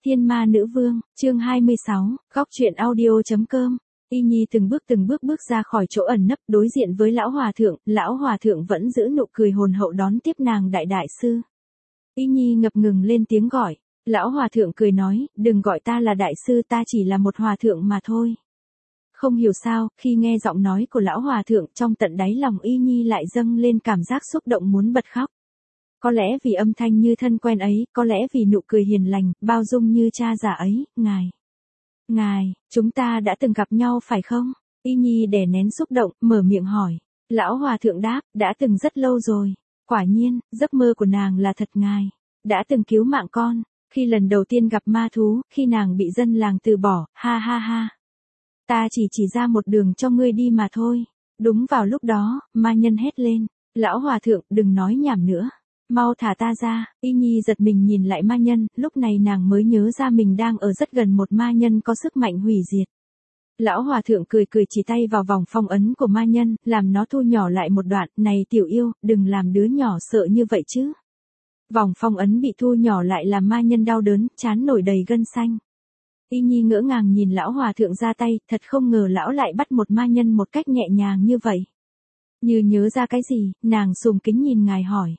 Thiên Ma Nữ Vương, chương 26, góc truyện audio.com. Y Nhi từng bước bước ra khỏi chỗ ẩn nấp đối diện với lão hòa thượng vẫn giữ nụ cười hồn hậu đón tiếp nàng đại sư. Y Nhi ngập ngừng lên tiếng gọi, lão hòa thượng cười nói, đừng gọi ta là đại sư, ta chỉ là một hòa thượng mà thôi. Không hiểu sao, khi nghe giọng nói của lão hòa thượng trong tận đáy lòng Y Nhi lại dâng lên cảm giác xúc động muốn bật khóc. Có lẽ vì âm thanh như thân quen ấy, có lẽ vì nụ cười hiền lành, bao dung như cha già ấy, ngài, chúng ta đã từng gặp nhau phải không? Y Nhi đè nén xúc động, mở miệng hỏi. Lão hòa thượng đáp, đã từng rất lâu rồi. Quả nhiên, giấc mơ của nàng là thật, ngài đã từng cứu mạng con, khi lần đầu tiên gặp ma thú, khi nàng bị dân làng từ bỏ, ha ha ha. Ta chỉ ra một đường cho ngươi đi mà thôi. Đúng vào lúc đó, ma nhân hét lên, lão hòa thượng đừng nói nhảm nữa. Mau thả ta ra. Y Nhi giật mình nhìn lại ma nhân, lúc này nàng mới nhớ ra mình đang ở rất gần một ma nhân có sức mạnh hủy diệt. Lão hòa thượng cười chỉ tay vào vòng phong ấn của ma nhân, làm nó thu nhỏ lại một đoạn, này tiểu yêu, đừng làm đứa nhỏ sợ như vậy chứ. Vòng phong ấn bị thu nhỏ lại làm ma nhân đau đớn, trán nổi đầy gân xanh. Y Nhi ngỡ ngàng nhìn lão hòa thượng ra tay, thật không ngờ lão lại bắt một ma nhân một cách nhẹ nhàng như vậy. Như nhớ ra cái gì, nàng sùng kính nhìn ngài hỏi.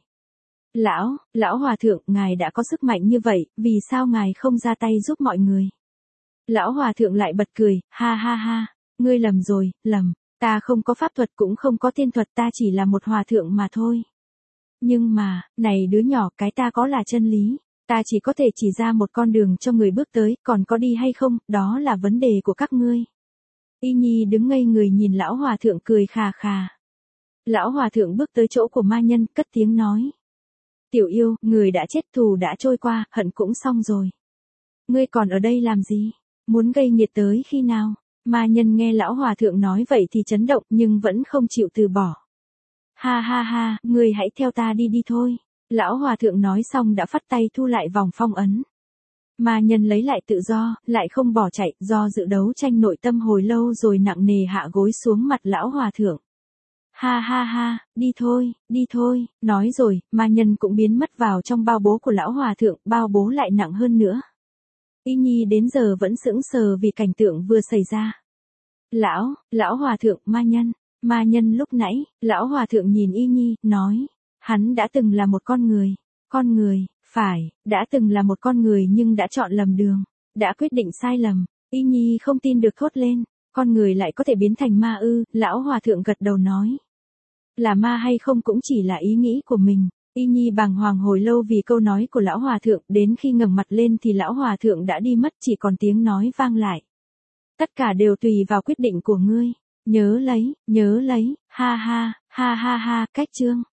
Lão hòa thượng, ngài đã có sức mạnh như vậy, vì sao ngài không ra tay giúp mọi người? Lão hòa thượng lại bật cười, ha ha ha, ngươi lầm rồi, ta không có pháp thuật cũng không có tiên thuật, ta chỉ là một hòa thượng mà thôi. Nhưng mà, này đứa nhỏ, cái ta có là chân lý, ta chỉ có thể chỉ ra một con đường cho người bước tới, còn có đi hay không, đó là vấn đề của các ngươi. Y Nhi đứng ngây người nhìn lão hòa thượng cười khà khà. Lão hòa thượng bước tới chỗ của ma nhân, cất tiếng nói. Tiểu yêu, người đã chết, thù đã trôi qua, hận cũng xong rồi. Ngươi còn ở đây làm gì? Muốn gây nghiệt tới khi nào? Ma nhân nghe lão hòa thượng nói vậy thì chấn động nhưng vẫn không chịu từ bỏ. Ha ha ha, ngươi hãy theo ta đi thôi. Lão hòa thượng nói xong đã phất tay thu lại vòng phong ấn. Ma nhân lấy lại tự do, lại không bỏ chạy, do dự đấu tranh nội tâm hồi lâu rồi nặng nề hạ gối xuống mặt lão hòa thượng. Ha ha ha, đi thôi, nói rồi, ma nhân cũng biến mất vào trong bao bố của lão hòa thượng, bao bố lại nặng hơn nữa. Y Nhi đến giờ vẫn sững sờ vì cảnh tượng vừa xảy ra. Lão hòa thượng, ma nhân lúc nãy, lão hòa thượng nhìn Y Nhi, nói, hắn đã từng là một con người, phải, đã từng là một con người nhưng đã chọn lầm đường, đã quyết định sai lầm. Y Nhi không tin được thốt lên, con người lại có thể biến thành ma ư? Lão hòa thượng gật đầu nói. Là ma hay không cũng chỉ là ý nghĩ của mình. Y Nhi bàng hoàng hồi lâu vì câu nói của lão hòa thượng, đến khi ngẩng mặt lên thì lão hòa thượng đã đi mất, chỉ còn tiếng nói vang lại. Tất cả đều tùy vào quyết định của ngươi. Nhớ lấy, ha ha ha, cách chương.